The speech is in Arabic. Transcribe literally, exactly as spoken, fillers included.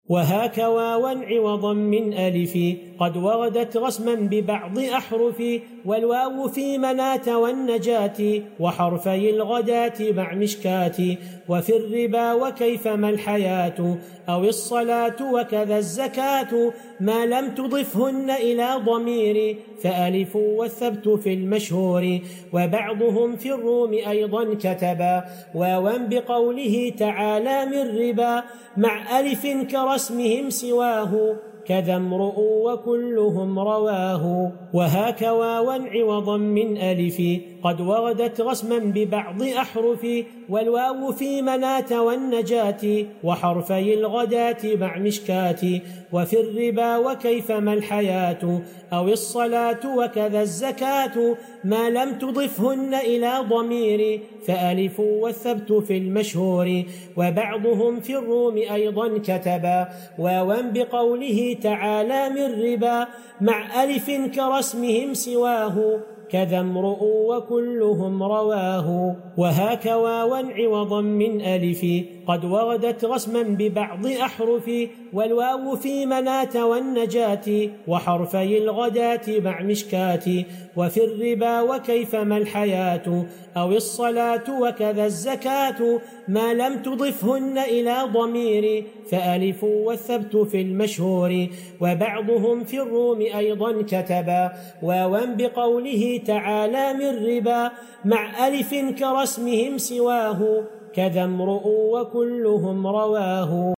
وهاك واوا عوضا من ألف قد وردت رسما ببعض أحرف، والواو في مناة والنجاة وحرفي الغداة مع مشكات، وفي الربا وكيفما الحياة أو الصلاة وكذا الزكاة، ما لم تضفهن إلى ضمير فألف والثبت في المشهور. وبعضهم في الروم أيضا كتبا واوا بقوله تعالى من ربا مع ألف كرسمهم سواه، كذا امرؤ وكلهم رواه. وهاك واوا عوضا من ألف قد وردت رسما ببعض أحرف، والواو في مناة والنجاة وحرفي الغداة مع مشكات، وفي الربا وكيفما الحياة أو الصلاة وكذا الزكاة، ما لم تضفهن إلى ضمير فألف والثبت في المشهور. وبعضهم في الروم أيضا كتبا واوا بقوله تعالى من ربا مع ألف كرسمهم سواه، كذا امرؤ وكلهم رواه. وهاك واوا عوضا من ألف قد وردت رسما ببعض أحرف، والواو في مناة والنجاة وحرفي الغداة مع مشكات، وفي الربا وكيفما الحياة أو الصلاة وكذا الزكاة، ما لم تضفهن إلى ضمير فألف والثبت في المشهور. وبعضهم في الروم أيضا كتبا واوا بقوله تعالى من ربا مع ألف كرسمهم سواه، كذا امرؤ وكلهم رواه.